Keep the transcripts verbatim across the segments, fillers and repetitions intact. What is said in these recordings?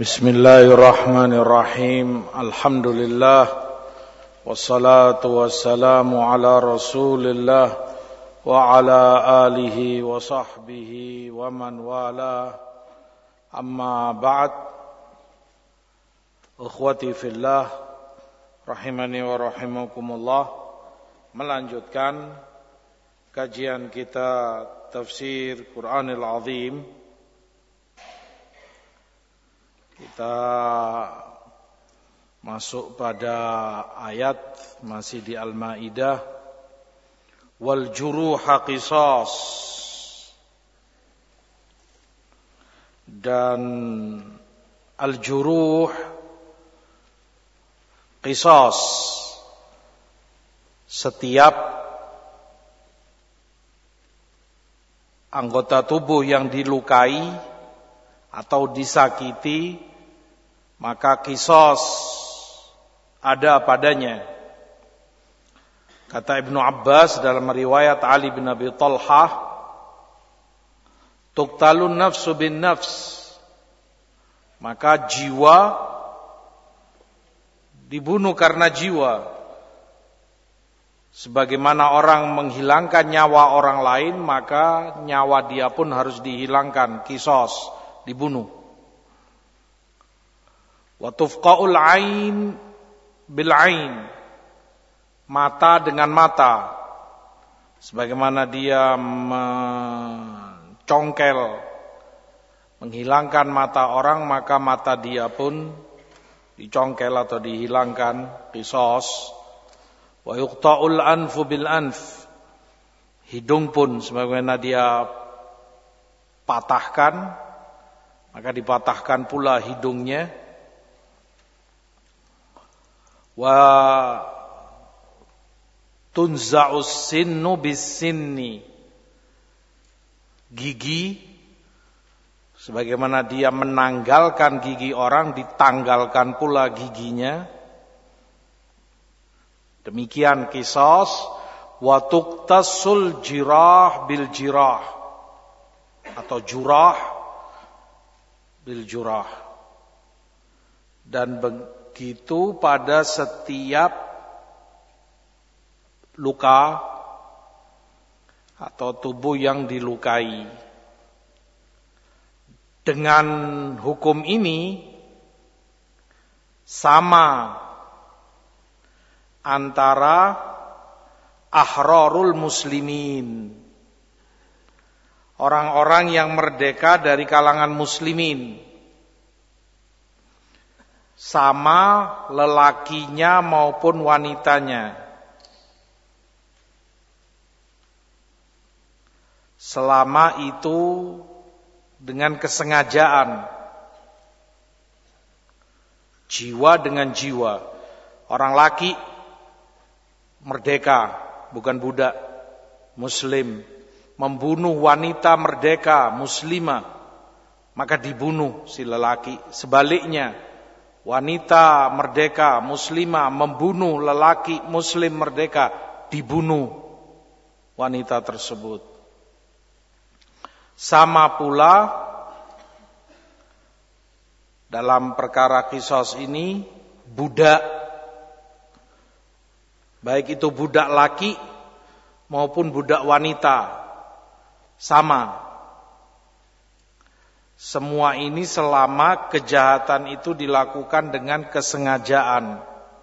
Bismillahirrahmanirrahim. Alhamdulillah. Wassalatu wassalamu ala Rasulillah wa ala alihi wa sahbihi wa man wala. Amma ba'd. Ikhwati fillah, rahimani wa rahimakumullah. Melanjutkan kajian kita tafsir Quranil Azim. Kita masuk pada ayat masih di Al-Maidah, wal juruha qisas, dan al-juruh qisas, setiap anggota tubuh yang dilukai atau disakiti maka qisas ada padanya. Kata Ibnu Abbas dalam riwayat Ali bin Abi Talhah, tuqtalun nafsu bin nafs, maka jiwa dibunuh karena jiwa. Sebagaimana orang menghilangkan nyawa orang lain, maka nyawa dia pun harus dihilangkan, qisas, dibunuh. Wa tufqa'ul ain bil ain, mata dengan mata, sebagaimana dia mencongkel, menghilangkan mata orang, maka mata dia pun dicongkel atau dihilangkan, qisas. Wa yuqta'ul anfu bil anf, hidung pun sebagaimana dia patahkan, maka dipatahkan pula hidungnya. Wa tunza'us sinnu bis sinni, gigi sebagaimana dia menanggalkan gigi orang, ditanggalkan pula giginya. Demikian qisas. Wa tuqtasul jirah bil jirah, atau jurah bil jurah, dan begitu pada setiap luka atau tubuh yang dilukai. Dengan hukum ini sama antara ahrarul muslimin, orang-orang yang merdeka dari kalangan muslimin, sama lelakinya maupun wanitanya, selama itu dengan kesengajaan, jiwa dengan jiwa. Orang laki merdeka, bukan budak, muslim, membunuh wanita merdeka, muslimah, maka dibunuh si lelaki. Sebaliknya, wanita merdeka, muslimah, membunuh lelaki muslim merdeka, dibunuh wanita tersebut. Sama pula dalam perkara qisas ini, budak, baik itu budak laki maupun budak wanita, sama. Semua ini selama kejahatan itu dilakukan dengan kesengajaan,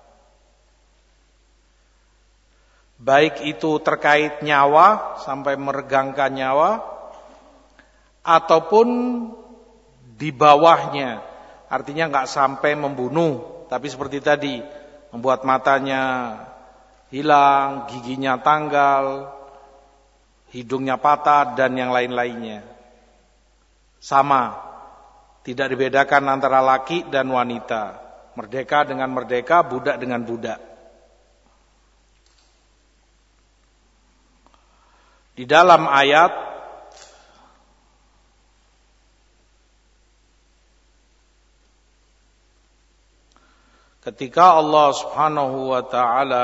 baik itu terkait nyawa sampai meregangkan nyawa, ataupun di bawahnya, artinya nggak sampai membunuh, tapi seperti tadi, membuat matanya hilang, giginya tanggal, hidungnya patah, dan yang lain-lainnya. Sama, tidak dibedakan antara laki dan wanita, merdeka dengan merdeka, budak dengan budak. Di dalam ayat ketika Allah Subhanahu wa taala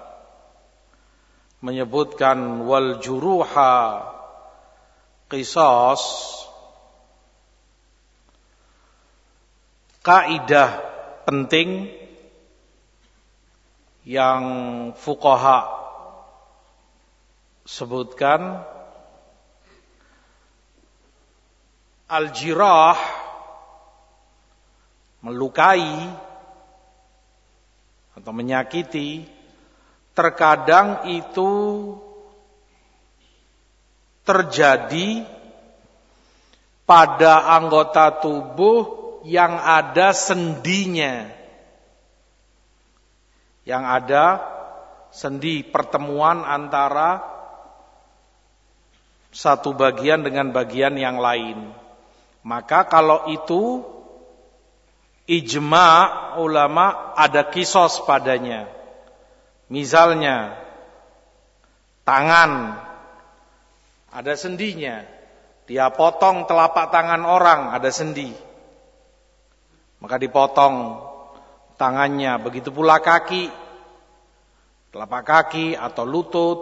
menyebutkan wal juruha qisas, kaidah penting yang fuqaha sebutkan, al-jirah, melukai atau menyakiti, terkadang itu terjadi pada anggota tubuh yang ada sendinya, yang ada sendi, pertemuan antara satu bagian dengan bagian yang lain. Maka kalau itu ijma ulama ada kisos padanya. Misalnya tangan ada sendinya, dia potong telapak tangan orang, ada sendi, maka dipotong tangannya. Begitu pula kaki, telapak kaki atau lutut.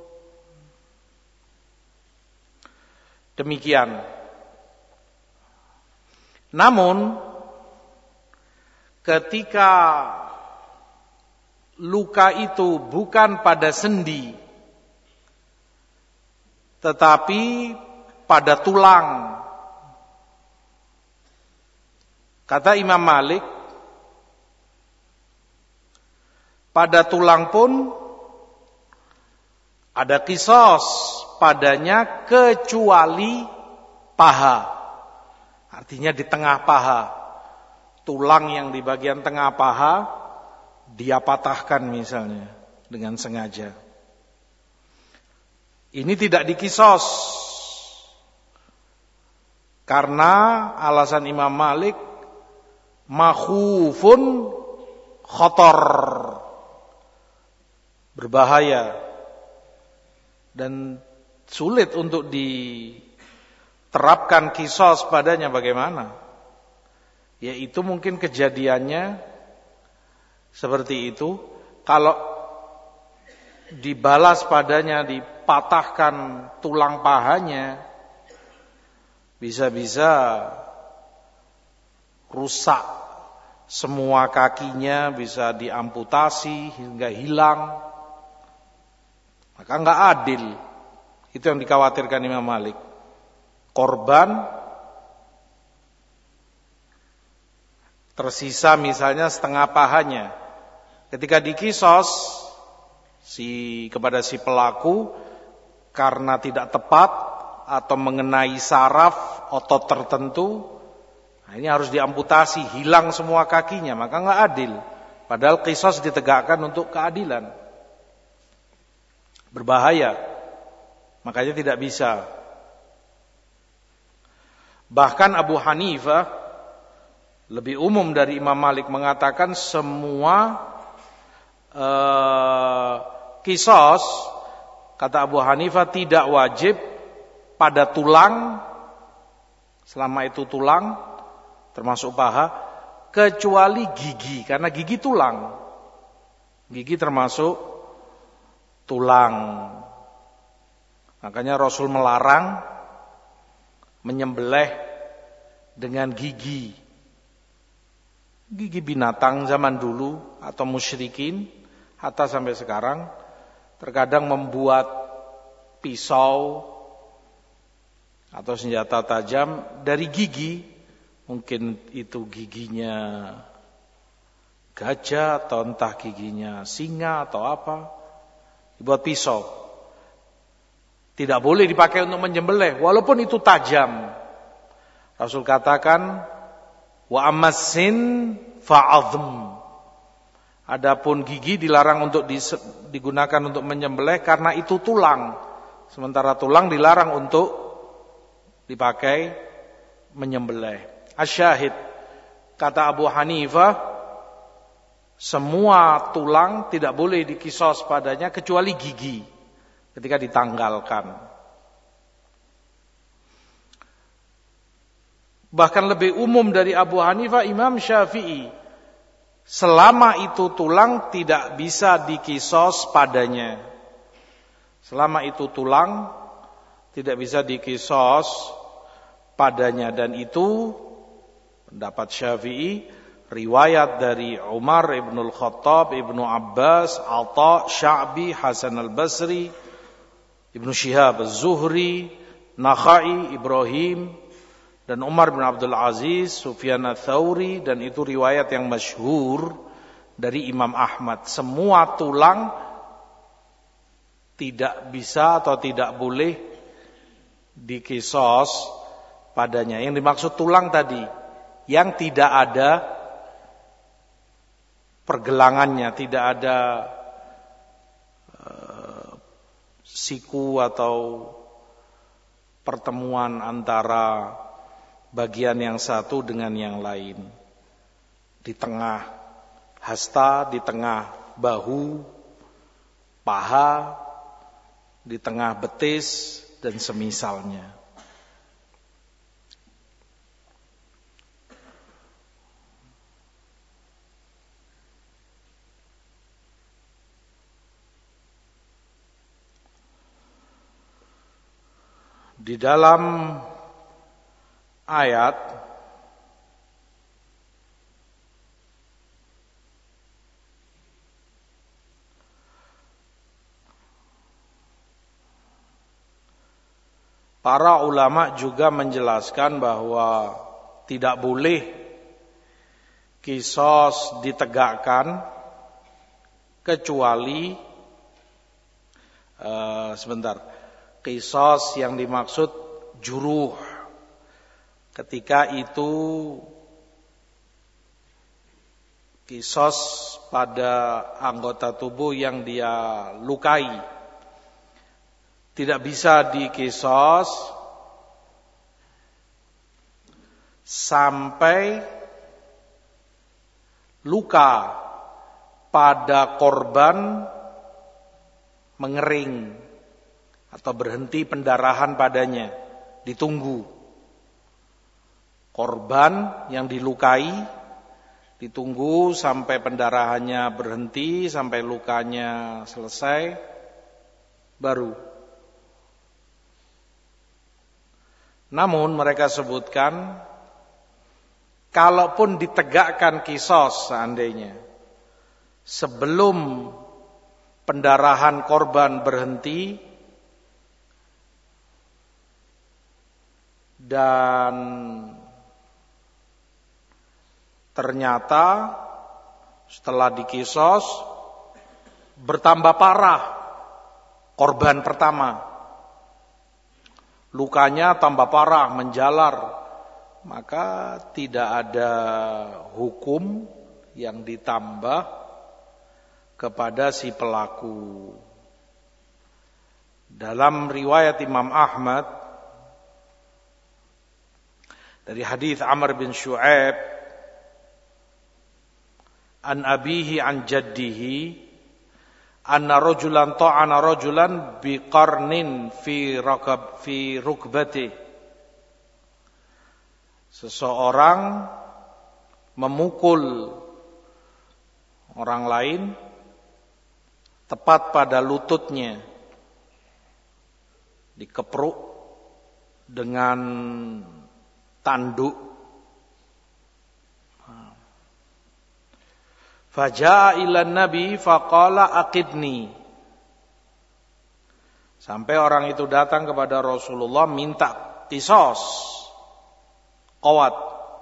Demikian. Namun ketika luka itu bukan pada sendi, tetapi pada tulang, kata Imam Malik, pada tulang pun ada kisos padanya kecuali paha. Artinya di tengah paha, tulang yang di bagian tengah paha dia patahkan misalnya dengan sengaja. Ini tidak dikisos karena alasan Imam Malik, makhufun khotor, berbahaya dan sulit untuk diterapkan kisos padanya. Bagaimana? Yaitu mungkin kejadiannya seperti itu, kalau dibalas padanya, dipatahkan tulang pahanya, bisa-bisa rusak semua kakinya, bisa diamputasi hingga hilang. Maka enggak adil. Itu yang dikhawatirkan Imam Malik. Korban tersisa misalnya setengah pahanya, ketika dikisos si kepada si pelaku karena tidak tepat atau mengenai saraf otot tertentu, nah ini harus diamputasi, hilang semua kakinya, maka enggak adil. Padahal kisos ditegakkan untuk keadilan. Berbahaya, makanya tidak bisa. Bahkan Abu Hanifah lebih umum dari Imam Malik mengatakan semua uh, kisos, kata Abu Hanifah, tidak wajib pada tulang, selama itu tulang termasuk paha, kecuali gigi, karena gigi tulang, gigi termasuk tulang. Makanya Rasul melarang menyembelih dengan gigi. Gigi binatang zaman dulu atau musyrikin, hatta sampai sekarang, terkadang membuat pisau atau senjata tajam dari gigi. Mungkin itu giginya gajah atau entah giginya singa atau apa, dibuat pisau. Tidak boleh dipakai untuk menyembelih walaupun itu tajam. Rasul katakan, wa ammasin fa'adhm. Adapun gigi dilarang untuk digunakan untuk menyembelih karena itu tulang. Sementara tulang dilarang untuk dipakai menyembelih. Asyahid, kata Abu Hanifah, semua tulang tidak boleh dikisos padanya kecuali gigi ketika ditanggalkan. Bahkan lebih umum dari Abu Hanifah, Imam Syafi'i, selama itu tulang tidak bisa dikisos padanya. Selama itu tulang tidak bisa dikisos padanya, dan itu pendapat Syafi'i, riwayat dari Umar ibnul Khattab, Ibnu Abbas, Atha, Sya'bi, Hasan al-Basri, Ibnu Syihab az-Zuhri, Nakhai, Ibrahim, dan Umar bin Abdul Aziz, Sufyan ats-Tsauri, dan itu riwayat yang masyhur dari Imam Ahmad. Semua tulang tidak bisa atau tidak boleh dikisos padanya. Yang dimaksud tulang tadi, yang tidak ada pergelangannya, tidak ada uh, siku atau pertemuan antara bagian yang satu dengan yang lain. Di tengah hasta, di tengah bahu, paha, di tengah betis, dan semisalnya. Di dalam ayat para ulama juga menjelaskan bahwa tidak boleh qisas ditegakkan kecuali uh, sebentar qisas yang dimaksud juruh, ketika itu qisas pada anggota tubuh yang dia lukai. Tidak bisa diqisas sampai luka pada korban mengering atau berhenti pendarahan padanya, ditunggu. Korban yang dilukai ditunggu sampai pendarahannya berhenti, sampai lukanya selesai, baru. Namun mereka sebutkan, kalaupun ditegakkan qisas seandainya, sebelum pendarahan korban berhenti, dan ternyata setelah diqisas bertambah parah korban pertama, lukanya tambah parah, menjalar, maka tidak ada hukum yang ditambah kepada si pelaku. Dalam riwayat Imam Ahmad dari hadis Amr bin Syu'aib an abihi an jaddihi anna rajulan ta'ana rajulan biqarnin fi rakab fi rukbati. Seseorang memukul orang lain tepat pada lututnya, dikepruk dengan tanduk. Faja'a ila nabi faqala aqidni. Sampai orang itu datang kepada Rasulullah minta qisas, qawat.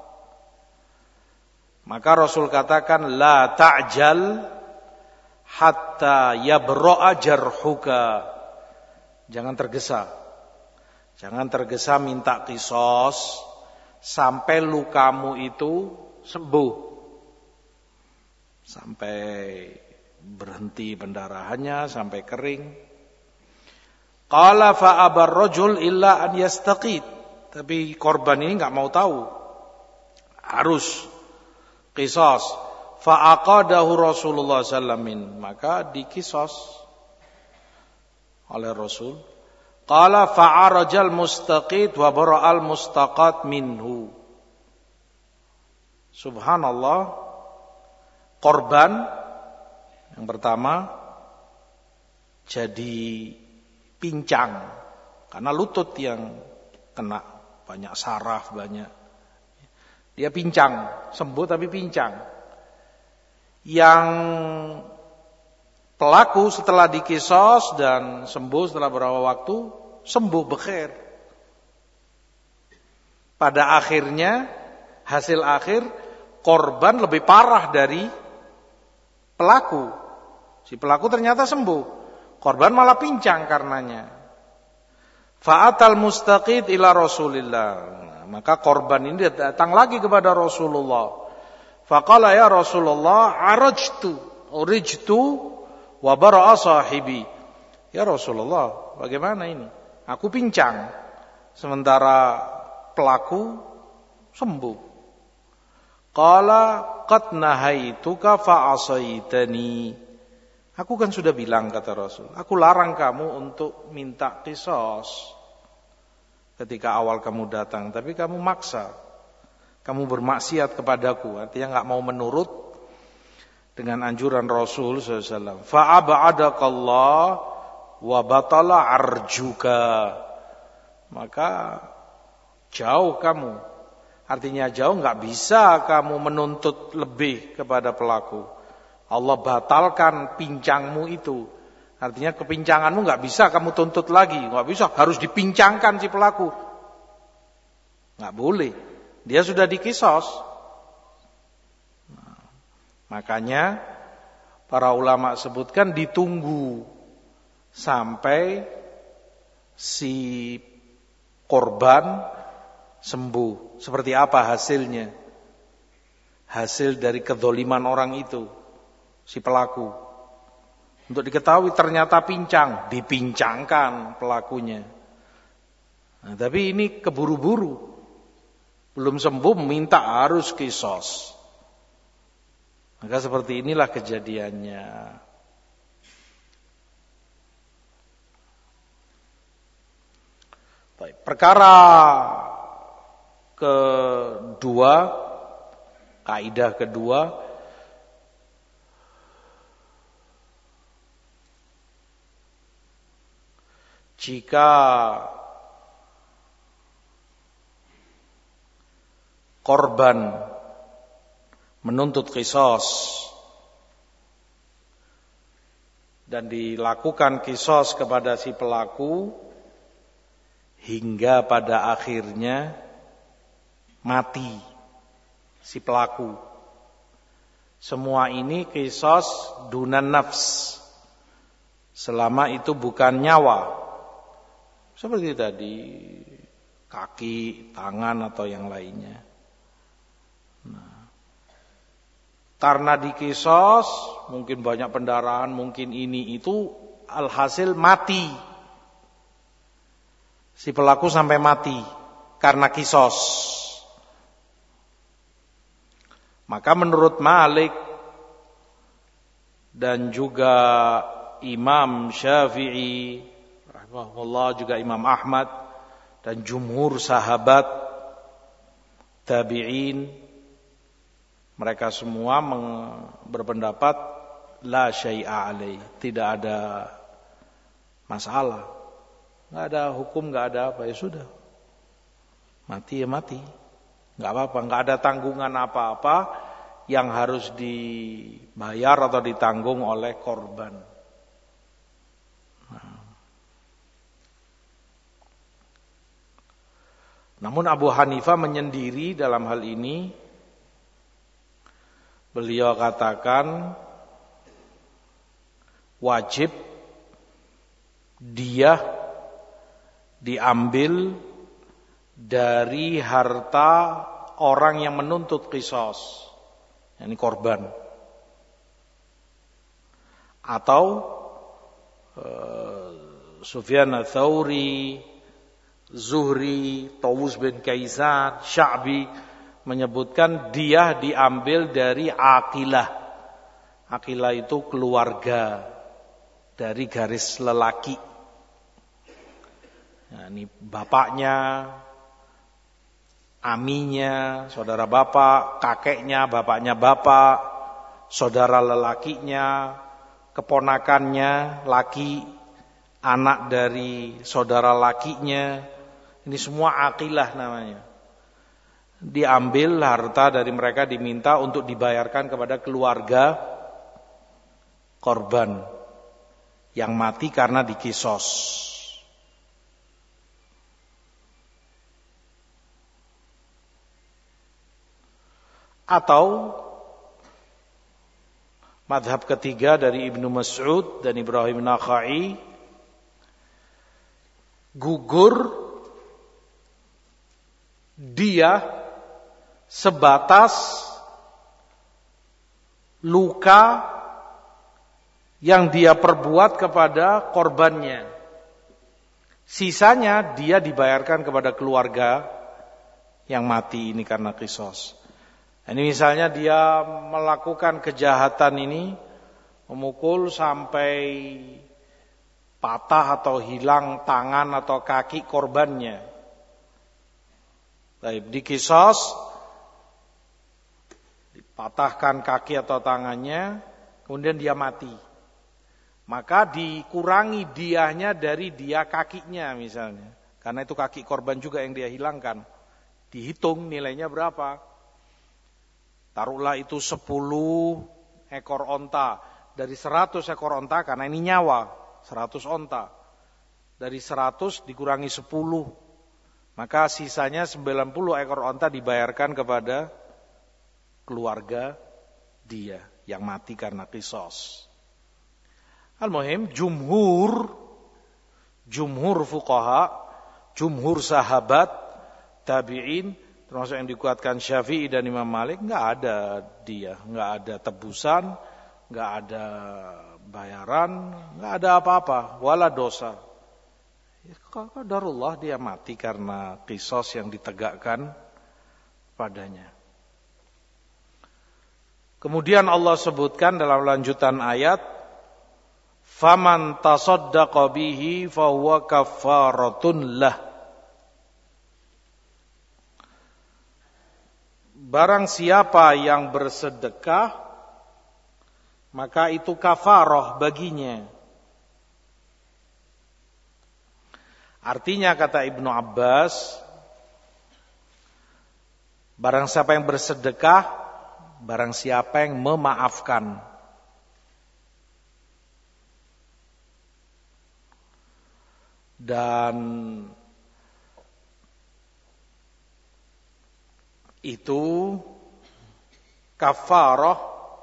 Maka Rasul katakan, la ta'jal hatta yabra'a jarhuka. Jangan tergesa. Jangan tergesa minta qisas sampai lukamu itu sembuh, sampai berhenti pendarahannya, sampai kering. Qala fa abar rajul illa an yastaqid. Tapi korban ini enggak mau tahu, harus qisas. Fa aqadahu Rasulullah sallallahu alaihi wasallam, maka diqisas oleh Rasul. Qala fa'arajal mustaqid wa bara'al mustaqat minhu. Subhanallah, korban yang pertama jadi pincang karena lutut yang kena, banyak saraf, banyak. Dia pincang, sembuh tapi pincang. Yang pelaku setelah dikisos dan sembuh setelah beberapa waktu, sembuh bekhair. Pada akhirnya, hasil akhir, korban lebih parah dari pelaku. Si pelaku ternyata sembuh, korban malah pincang karenanya. Fa'atal mustaqid ila Rasulillah. Nah, maka korban ini datang lagi kepada Rasulullah. Faqala ya Rasulullah, arajtu, urijtu, wa bara'a sahibi. Ya Rasulullah, bagaimana ini? Aku pincang, sementara pelaku sembuh. Qala qad nahaituka fa'asaitani. Aku kan sudah bilang, kata Rasul, aku larang kamu untuk minta qisas ketika awal kamu datang, tapi kamu maksa, kamu bermaksiat kepadaku, artinya enggak mau menurut dengan anjuran Rasul sallallahu alaihi wasallam. Fa'ab'adakallah wa batala arjuka. Maka jauh kamu, artinya jauh, enggak bisa kamu menuntut lebih kepada pelaku. Allah batalkan pincangmu itu. Artinya kepincanganmu enggak bisa kamu tuntut lagi, enggak bisa, harus dipincangkan si pelaku. Enggak boleh. Dia sudah dikisos. Nah, makanya para ulama sebutkan ditunggu sampai si korban sembuh. Seperti apa hasilnya? Hasil dari kedzaliman orang itu, si pelaku. Untuk diketahui ternyata pincang, dipincangkan pelakunya. Nah, tapi ini keburu-buru, belum sembuh minta harus qisas. Maka seperti inilah kejadiannya. Baik, perkara kedua, kaidah kedua, jika korban menuntut qisas dan dilakukan qisas kepada si pelaku hingga pada akhirnya mati si pelaku, semua ini qisas dunan nafs, selama itu bukan nyawa. Seperti tadi, kaki, tangan, atau yang lainnya. Nah, karena dikisos, mungkin banyak pendarahan, mungkin ini itu, alhasil mati. Si pelaku sampai mati karena kisos. Maka menurut Malik dan juga Imam Syafi'i, rahimahullah, juga Imam Ahmad dan jumhur sahabat tabi'in, mereka semua berpendapat la syai'a alaih, tidak ada masalah, enggak ada hukum, enggak ada apa, ya sudah, mati ya mati, enggak apa-apa, enggak ada tanggungan apa-apa yang harus dibayar atau ditanggung oleh korban. Namun Abu Hanifah menyendiri dalam hal ini. Beliau katakan wajib dia diambil dari harta orang yang menuntut qisas, yakni korban. Atau uh, Sufyan Ats-Tsauri, Zuhri, Tawus bin Kaisan, Sya'bi menyebutkan dia diambil dari Aqilah. Aqilah itu keluarga dari garis lelaki. Nah, ini bapaknya, aminya, saudara bapak, kakeknya, bapaknya bapak, saudara lelakinya, keponakannya, laki, anak dari saudara lakinya. Ini semua aqilah namanya. diambil harta dari mereka, diminta untuk dibayarkan kepada keluarga korban yang mati karena dikisos. Atau madhab ketiga dari Ibnu Mas'ud dan Ibrahim Nakhai, gugur dia sebatas luka yang dia perbuat kepada korbannya. Sisanya dia dibayarkan kepada keluarga yang mati ini karena kisos. Ini misalnya dia melakukan kejahatan ini, memukul sampai patah atau hilang tangan atau kaki korbannya. Baik, dikisos, dipatahkan kaki atau tangannya, kemudian dia mati. Maka dikurangi diahnya dari dia kakinya misalnya. Karena itu kaki korban juga yang dia hilangkan. Dihitung nilainya berapa. Taruhlah itu sepuluh ekor onta. Dari seratus ekor onta, karena ini nyawa, seratus onta. Dari seratus dikurangi sepuluh. Maka sisanya sembilan puluh ekor onta dibayarkan kepada keluarga dia yang mati karena kisos. Al-muhim, jumhur, jumhur fuqaha, jumhur sahabat, tabi'in, termasuk yang dikuatkan Syafi'i dan Imam Malik, enggak ada dia, enggak ada tebusan, enggak ada bayaran, enggak ada apa-apa, wala dosa. Qadarullah dia mati karena kisos yang ditegakkan padanya. Kemudian Allah sebutkan dalam lanjutan ayat, faman tasaddaqa bihi fahuwa kaffaratun lah. Barang siapa yang bersedekah, maka itu kafarah baginya. Artinya kata Ibnu Abbas, barang siapa yang bersedekah, barang siapa yang memaafkan. Dan itu kafarah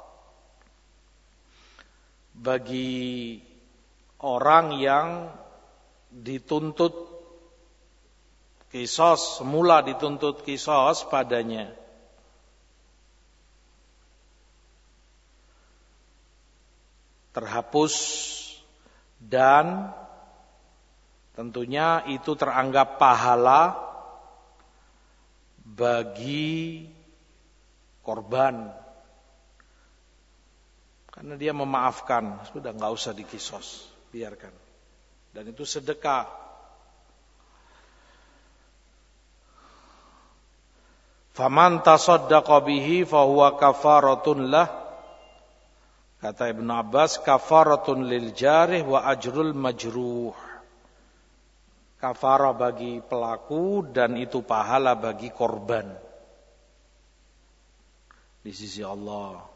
bagi orang yang dituntut kisos, semula dituntut kisos padanya. Terhapus dan tentunya itu teranggap pahala bagi korban. Karena dia memaafkan, sudah enggak usah dikisos, biarkan. Dan itu sedekah. Faman tasaddaqa bihi fahuwa kafaratun lah. Kata Ibnu Abbas, kafaratun lil jarih wa ajrul majruh. Kafarah bagi pelaku dan itu pahala bagi korban di sisi Allah.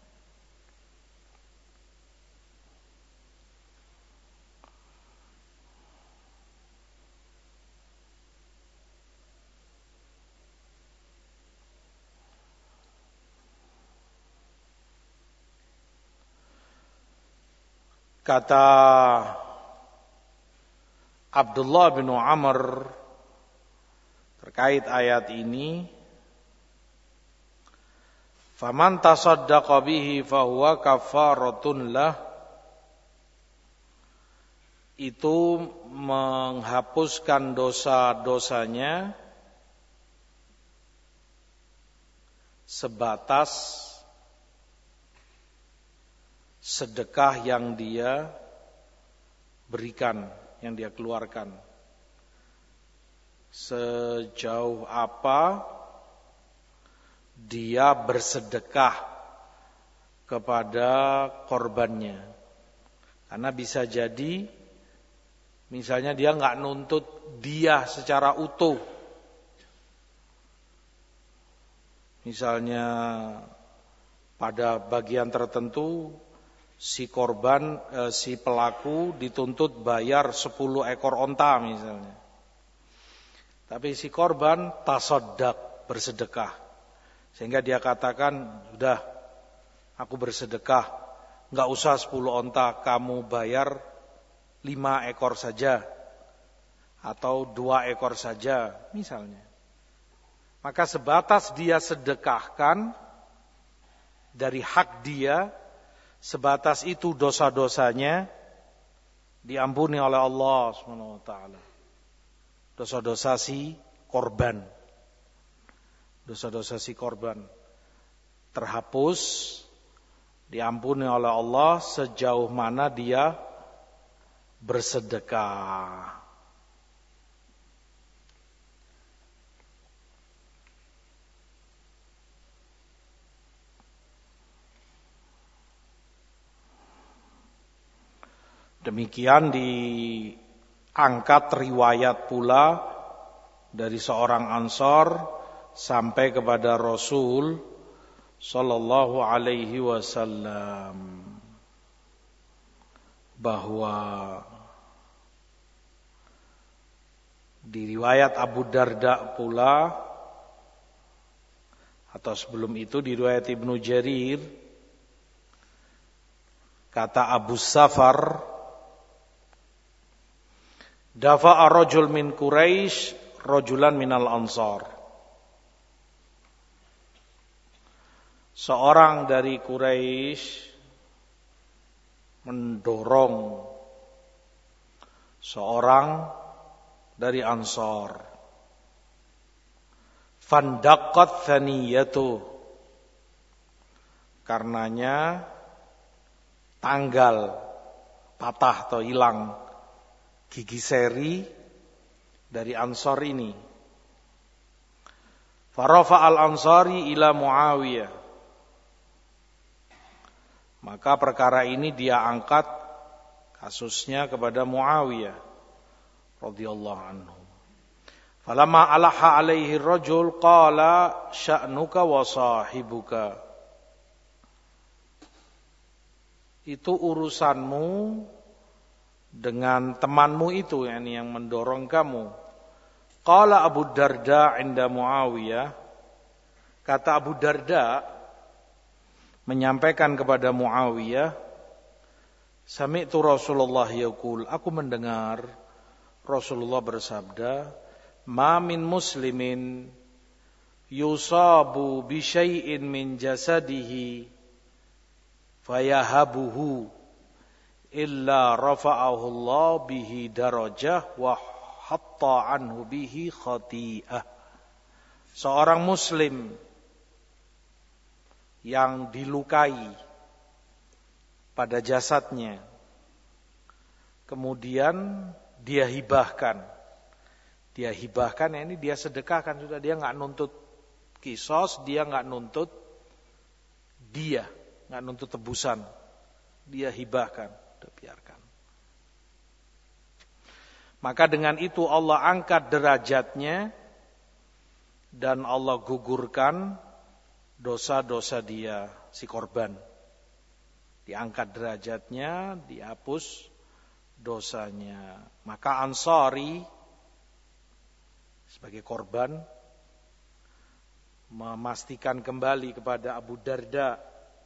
Kata Abdullah bin Amr terkait ayat ini, faman tasaddaqa bihi fahuwa kafaratun lah, itu menghapuskan dosa-dosanya sebatas sedekah yang dia berikan, yang dia keluarkan. Sejauh apa dia bersedekah kepada korbannya. Karena bisa jadi misalnya dia enggak nuntut dia secara utuh, Misalnya pada bagian tertentu si korban, eh, si pelaku dituntut bayar sepuluh ekor onta misalnya. Tapi si korban tasodak, bersedekah. Sehingga dia katakan, sudah aku bersedekah, enggak usah sepuluh onta, kamu bayar lima ekor saja atau dua ekor saja misalnya. Maka sebatas dia sedekahkan dari hak dia, sebatas itu dosa-dosanya diampuni oleh Allah subhanahu wa taala. Dosa-dosa si korban. Dosa-dosa si korban terhapus, diampuni oleh Allah sejauh mana dia bersedekah. Demikian diangkat riwayat pula dari seorang Ansor sampai kepada Rasul sallallahu alaihi wasallam bahwa di riwayat Abu Darda pula, atau sebelum itu di riwayat Ibnu Jarir, kata Abu Safar, dafa'a rajul min Quraisy rajulan minal Ansar. Seorang dari Quraisy mendorong seorang dari Ansar. Fandaqqat thaniyatu, karenanya tanggal, patah atau hilang gigi seri dari Ansar ini. Farafa al-Ansari ila Muawiyah, maka perkara ini dia angkat kasusnya kepada Muawiyah radhiyallahu anhu. Falamma alaha alaihi rajul qala sya'nuka wa sahibuka, itu urusanmu dengan temanmu itu, yakni yang mendorong kamu. Qala Abu Darda inda Muawiyah, kata Abu Darda menyampaikan kepada Muawiyah, sami'tu Rasulullah yaqul, aku mendengar Rasulullah bersabda, ma min muslimin yusabu bi syai'in min jasadihi fayahabuhu illa rafa'ahu Allah bihi darajah wa hatta anhu bihi khati'ah. Seorang muslim yang dilukai pada jasadnya, kemudian dia hibahkan, dia hibahkan, ya ini dia sedekahkan, sudah, dia nggak nuntut kisos, dia nggak nuntut dia, nggak nuntut tebusan, dia hibahkan, udah biarkan. Maka dengan itu Allah angkat derajatnya dan Allah gugurkan dosa-dosa dia, si korban. Diangkat derajatnya, dihapus dosanya. Maka Ansari sebagai korban memastikan kembali kepada Abu Darda,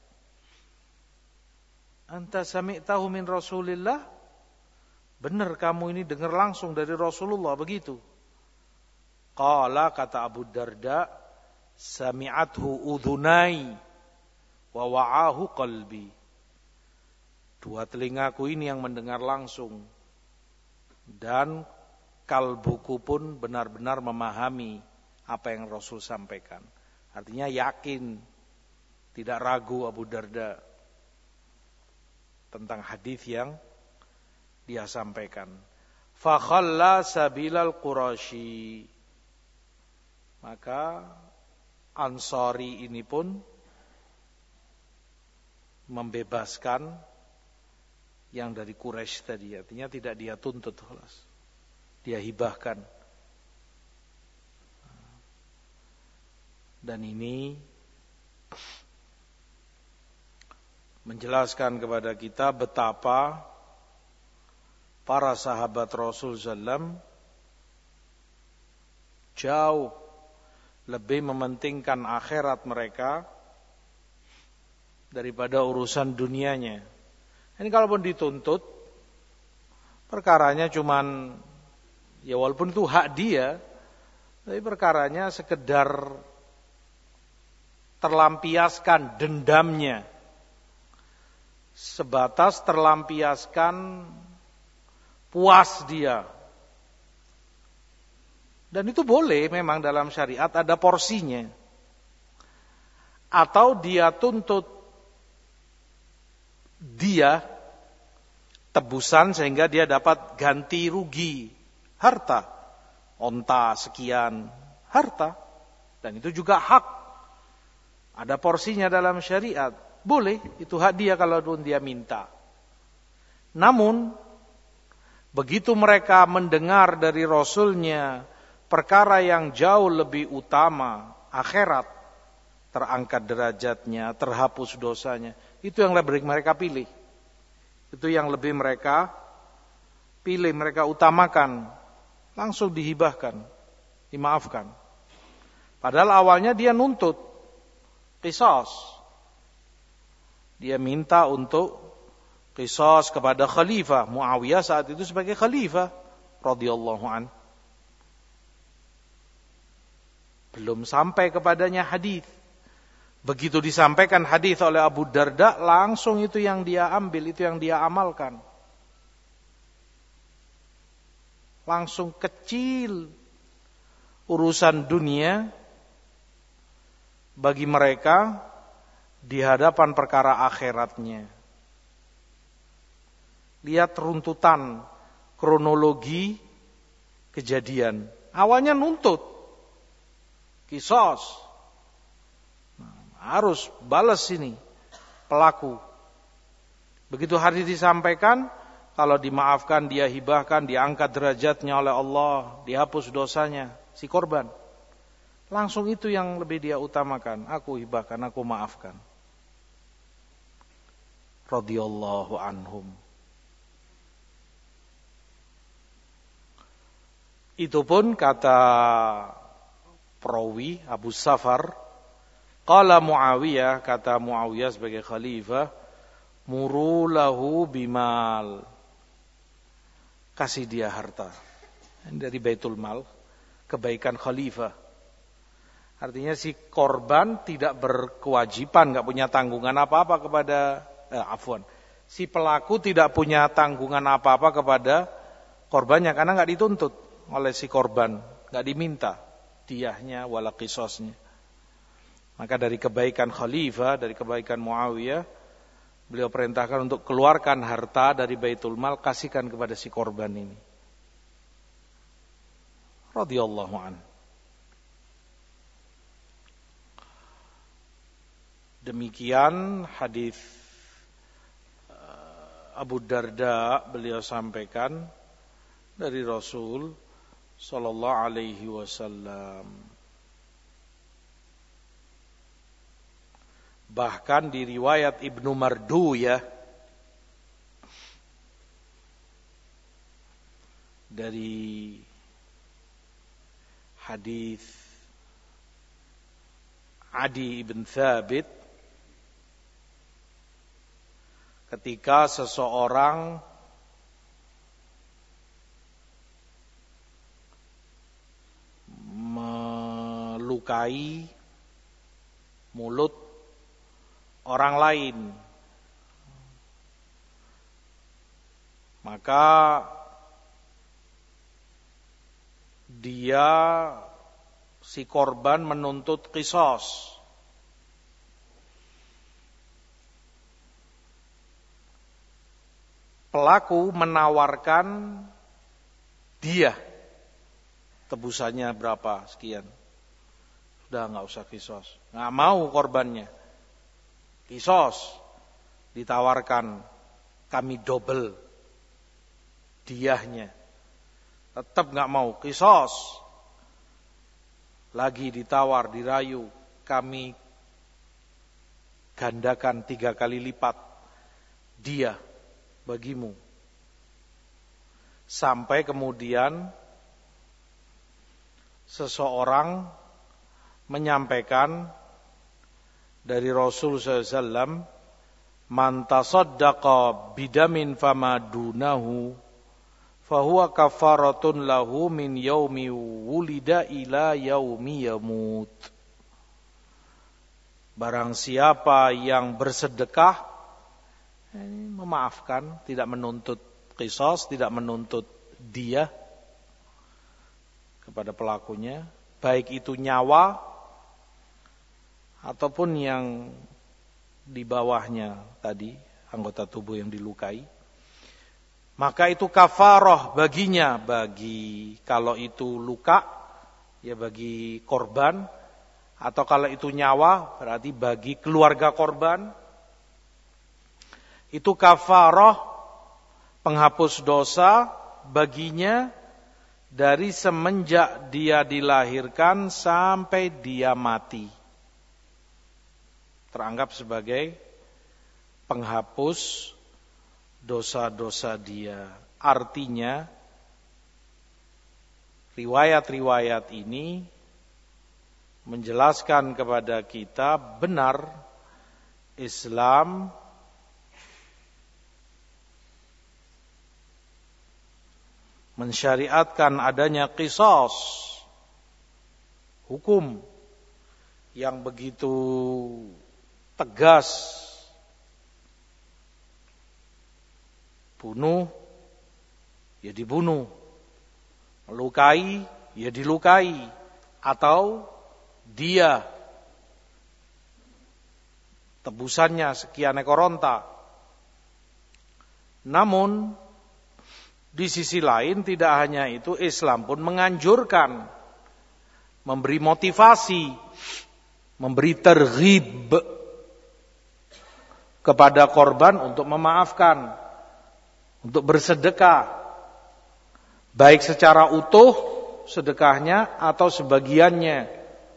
anta sami'tahu min Rasulillah? Benar kamu ini dengar langsung dari Rasulullah begitu? Qala, kata Abu Darda, sami'athu udhunai wa wa'ahu qalbi. Dua telingaku ini yang mendengar langsung, dan kalbuku pun benar-benar memahami apa yang Rasul sampaikan. Artinya yakin, tidak ragu Abu Darda tentang hadis yang dia sampaikan. Fa khalla sabilal Quraisy, maka Ansari ini pun membebaskan yang dari Quraisy tadi, artinya tidak dia tuntut, kelas dia hibahkan. Dan ini menjelaskan kepada kita betapa para sahabat Rasul sallallahu alaihi wasallam jauh lebih mementingkan akhirat mereka daripada urusan dunianya. Ini kalaupun dituntut, perkaranya cuman, ya walaupun itu hak dia, tapi perkaranya sekedar terlampiaskan dendamnya, sebatas terlampiaskan puas dia. Dan itu boleh memang dalam syariat, ada porsinya. Atau dia tuntut dia tebusan sehingga dia dapat ganti rugi harta, onta sekian harta, dan itu juga hak. Ada porsinya dalam syariat. Boleh, itu hak dia kalau dia minta. Namun begitu mereka mendengar dari Rasulnya perkara yang jauh lebih utama, akhirat, terangkat derajatnya, terhapus dosanya, itu yang lebih mereka pilih. Itu yang lebih mereka pilih, mereka utamakan, langsung dihibahkan, dimaafkan. Padahal awalnya dia nuntut qisas. Dia minta untuk qisas kepada khalifah Muawiyah saat itu sebagai khalifah radhiyallahu an. Belum sampai kepadanya hadis. Begitu disampaikan hadis oleh Abu Darda, langsung itu yang dia ambil, itu yang dia amalkan. Langsung kecil urusan dunia bagi mereka di hadapan perkara akhiratnya. Lihat runtutan kronologi kejadian. Awalnya nuntut kisos, nah, harus balas ini pelaku. Begitu hadis disampaikan, kalau dimaafkan, dia hibahkan, diangkat derajatnya oleh Allah, dihapus dosanya si korban. Langsung itu yang lebih dia utamakan. Aku hibahkan, aku maafkan. Radhiyallahu anhum. Itu pun kata perawi Abu Safar, qala Muawiyah, kata Muawiyah sebagai khalifah, muru lahu bimal, kasih dia harta dari Baitul Mal, kebaikan khalifah. Artinya si korban tidak berkewajiban, enggak punya tanggungan apa-apa kepada eh, afwan. Si pelaku tidak punya tanggungan apa-apa kepada korbannya karena enggak dituntut oleh si korban, enggak diminta diyahnya wala qisasnya. Maka dari kebaikan khalifah, dari kebaikan Muawiyah, beliau perintahkan untuk keluarkan harta dari Baitul Mal, kasihkan kepada si korban ini. Radhiyallahu an. Demikian hadis Abu Darda, beliau sampaikan dari Rasul sallallahu alaihi wasallam. Bahkan di riwayat Ibnu Marduyah dari hadis Adi ibn Thabit, ketika seseorang melukai mulut orang lain, maka dia, si korban, menuntut qisas. Pelaku menawarkan dia, tebusannya berapa, sekian. Sudah nggak usah qisas, nggak mau korbannya. Qisas ditawarkan, kami double diyahnya, tetap nggak mau. Qisas lagi ditawar, dirayu, kami gandakan tiga kali lipat dia bagimu. Sampai kemudian seseorang menyampaikan dari Rasul sallallahu alaihi wasallam, man tasaddaqa bidamin fama dunahu fahuwa kafaratun lahu min yaumi wulida ila yaumi yamut. Barang siapa yang bersedekah, ini memaafkan, tidak menuntut qisas, tidak menuntut diyah kepada pelakunya, baik itu nyawa ataupun yang di bawahnya tadi, anggota tubuh yang dilukai, maka itu kafarah baginya, bagi kalau itu luka ya bagi korban, atau kalau itu nyawa berarti bagi keluarga korban. Itu kafarah penghapus dosa baginya dari semenjak dia dilahirkan sampai dia mati. Teranggap sebagai penghapus dosa-dosa dia. Artinya riwayat-riwayat ini menjelaskan kepada kita benar Islam mensyariatkan adanya qisas, hukum yang begitu tegas. Bunuh ya dibunuh, melukai ya dilukai, atau dia tebusannya sekian ekor onta. Namun di sisi lain tidak hanya itu, Islam pun menganjurkan, memberi motivasi, memberi terghib kepada korban untuk memaafkan, untuk bersedekah, baik secara utuh sedekahnya atau sebagiannya.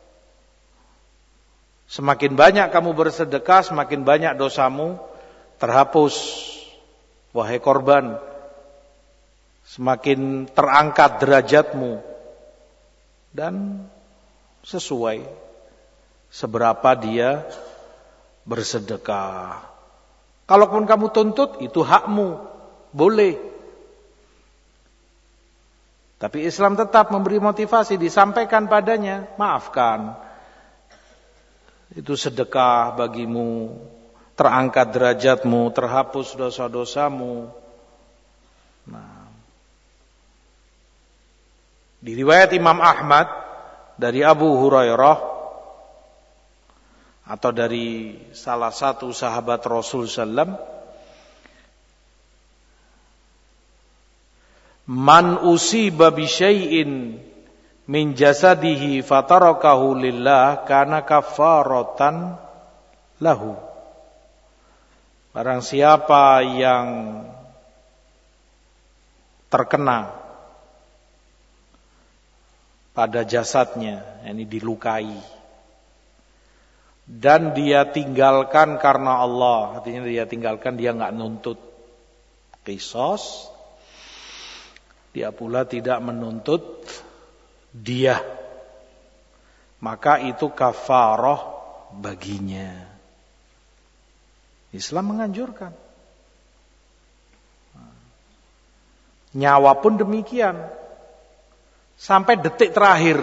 Semakin banyak kamu bersedekah, semakin banyak dosamu terhapus, wahai korban. Semakin terangkat derajatmu, dan sesuai seberapa dia bersedekah. Kalaupun kamu tuntut, itu hakmu, boleh. Tapi Islam tetap memberi motivasi, disampaikan padanya, maafkan. Itu sedekah bagimu, terangkat derajatmu, terhapus dosa-dosamu. Nah, di riwayat Imam Ahmad dari Abu Hurairah atau dari salah satu sahabat Rasul sallallahu alaihi wasallam, man usiba bi syai'in min jasadihi fatarakahu lillah kana kafaratan lahu. Barang siapa yang terkena pada jasadnya, ini dilukai, dan dia tinggalkan karena Allah, artinya dia tinggalkan, dia enggak nuntut qisas, dia pula tidak menuntut dia, maka itu kafarah baginya. Islam menganjurkan. Nyawa pun demikian, sampai detik terakhir.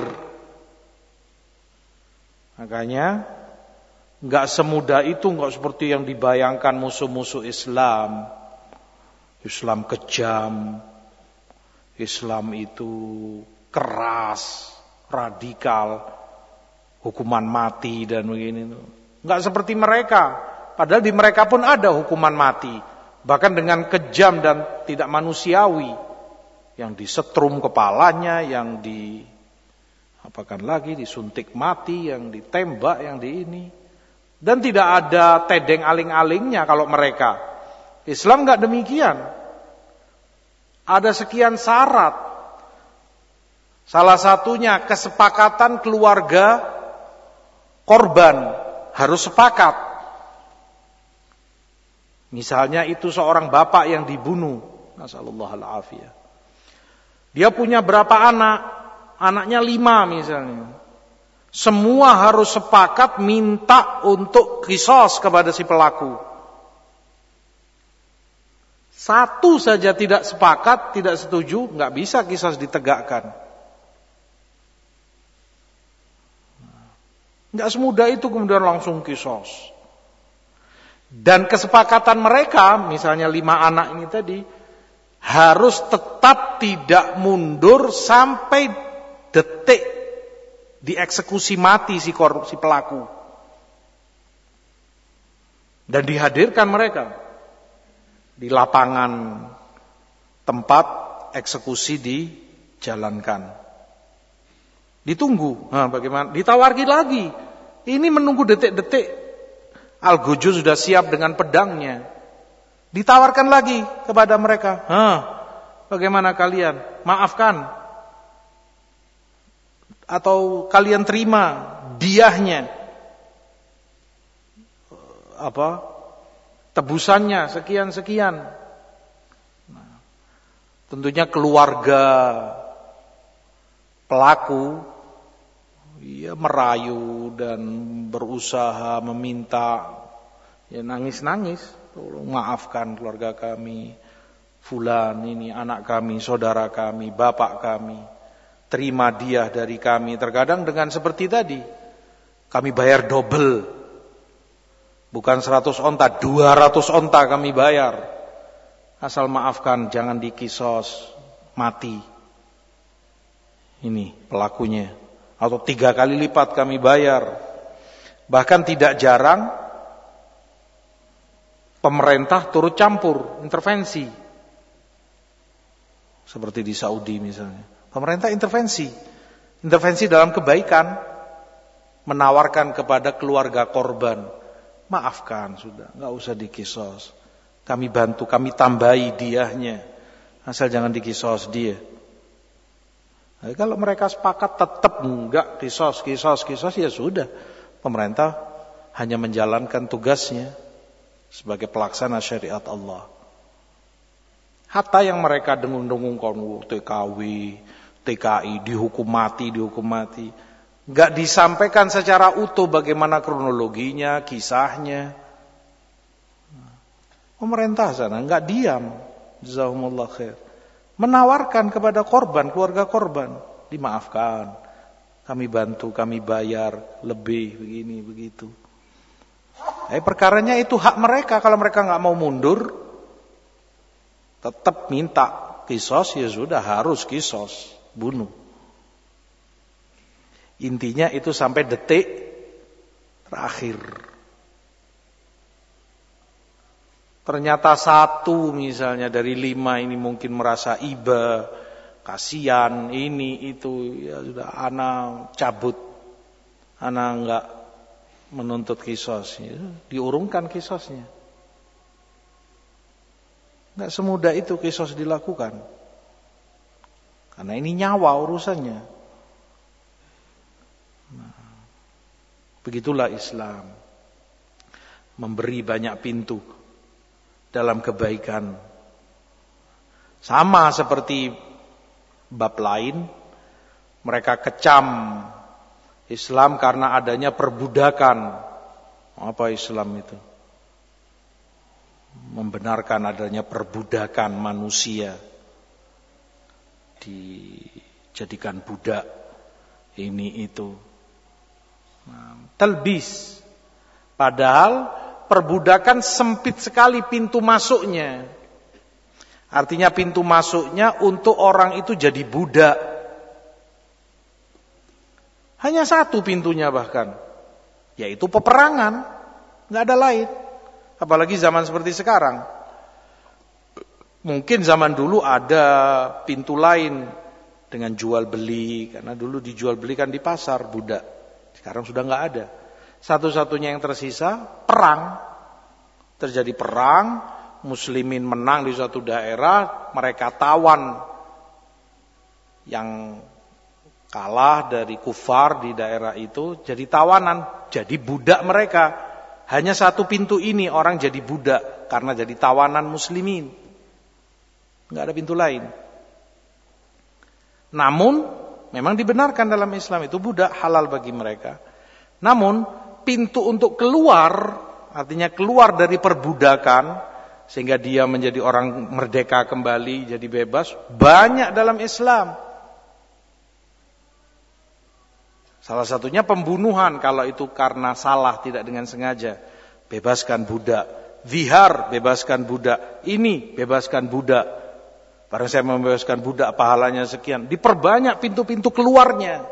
Makanya enggak semudah itu, enggak seperti yang dibayangkan musuh-musuh Islam. Islam kejam, Islam itu keras, radikal, hukuman mati dan begini. Enggak seperti mereka. Padahal di mereka pun ada hukuman mati, bahkan dengan kejam dan tidak manusiawi. Yang disetrum kepalanya, yang di apakan lagi, disuntik mati, yang ditembak, yang di ini. Dan tidak ada tedeng aling-alingnya kalau mereka. Islam enggak demikian. Ada sekian syarat. Salah satunya kesepakatan keluarga korban harus sepakat. Misalnya itu seorang bapak yang dibunuh, nasallallahu al-afiyah. Dia punya berapa anak? Anaknya lima misalnya. Semua harus sepakat minta untuk qisas kepada si pelaku. Satu saja tidak sepakat, tidak setuju, nggak bisa qisas ditegakkan. Nggak semudah itu kemudian langsung qisas. Dan kesepakatan mereka, misalnya lima anak ini tadi, harus tetap tidak mundur sampai detik dieksekusi mati si, kor, si pelaku. Dan dihadirkan mereka di lapangan tempat eksekusi dijalankan. Ditunggu. Nah, bagaimana? Ditawari lagi. Ini menunggu detik-detik. Al-Gojo sudah siap dengan pedangnya. Ditawarkan lagi kepada mereka. Hah, bagaimana kalian? Maafkan. Atau kalian terima diyahnya. Apa? Tebusannya sekian-sekian. Nah, tentunya keluarga pelaku ia merayu dan berusaha meminta, ya nangis-nangis, tolong maafkan keluarga kami, fulan ini anak kami, saudara kami, bapak kami, terima dia dari kami. Terkadang dengan seperti tadi, kami bayar double, bukan seratus onta, dua ratus onta kami bayar, asal maafkan, jangan dikisos, mati ini pelakunya. Atau tiga kali lipat kami bayar. Bahkan tidak jarang pemerintah turut campur, intervensi. Seperti di Saudi misalnya. Pemerintah intervensi. Intervensi dalam kebaikan. Menawarkan kepada keluarga korban. Maafkan sudah, gak usah dikisos. Kami bantu, kami tambahi diyahnya. Asal jangan dikisos dia. Nah, kalau mereka sepakat tetap enggak kisos, kisos, kisos, ya sudah. Pemerintah hanya menjalankan tugasnya sebagai pelaksana syariat Allah. Hatta yang mereka dengung-dengung T K W, T K I dihukum mati, dihukum mati, enggak disampaikan secara utuh bagaimana kronologinya, kisahnya. Pemerintah sana enggak diam, jazakumullah khair. Menawarkan kepada korban, keluarga korban, dimaafkan, kami bantu, kami bayar lebih, begini, begitu. Eh, perkaranya itu hak mereka. Kalau mereka nggak mau mundur, tetap minta kisos, ya sudah harus kisos, bunuh. Intinya itu sampai detik terakhir. Ternyata satu misalnya dari lima ini mungkin merasa iba, kasihan, ini itu, ya sudah ana cabut, ana enggak menuntut kisos, ya, diurungkan kisosnya. Enggak semudah itu kisos dilakukan, karena ini nyawa urusannya. Nah, begitulah Islam, memberi banyak pintu dalam kebaikan. Sama seperti bab lain, mereka kecam Islam karena adanya perbudakan. Apa Islam itu? Membenarkan adanya perbudakan manusia, dijadikan budak, ini itu. Nah, talbis. Padahal perbudakan sempit sekali pintu masuknya. Artinya pintu masuknya untuk orang itu jadi budak. Hanya satu pintunya bahkan, yaitu peperangan. Nggak ada lain. Apalagi zaman seperti sekarang. Mungkin zaman dulu ada pintu lain dengan jual beli, karena dulu dijual belikan di pasar budak. Sekarang sudah nggak ada. Satu-satunya yang tersisa perang. Terjadi perang, muslimin menang di suatu daerah, mereka tawan yang kalah dari kufar di daerah itu jadi tawanan, jadi budak mereka. Hanya satu pintu ini orang jadi budak karena jadi tawanan muslimin. Enggak ada pintu lain. Namun memang dibenarkan dalam Islam itu budak halal bagi mereka. Namun pintu untuk keluar, artinya keluar dari perbudakan sehingga dia menjadi orang merdeka kembali, jadi bebas, banyak dalam Islam. Salah satunya pembunuhan, kalau itu karena salah, tidak dengan sengaja. Bebaskan budak. Zihar, bebaskan budak. Ini, bebaskan budak. Barang saya membebaskan budak, pahalanya sekian. Diperbanyak pintu-pintu keluarnya.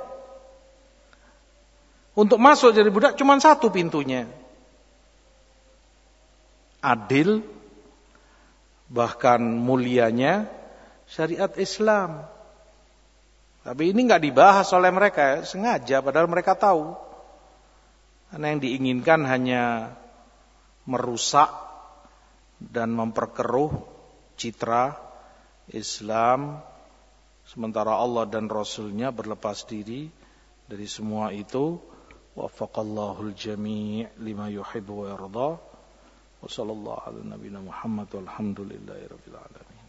Untuk masuk jadi budak, cuma satu pintunya. Adil, bahkan mulianya syariat Islam. Tapi ini nggak dibahas oleh mereka, sengaja, padahal mereka tahu. Karena yang diinginkan hanya merusak dan memperkeruh citra Islam, sementara Allah dan Rasulnya berlepas diri dari semua itu. Waffaqallahul jami' lima yuhibbu wa yarda. Wa sallallahu ala nabiyina Muhammad walhamdulillahi rabbil alamin.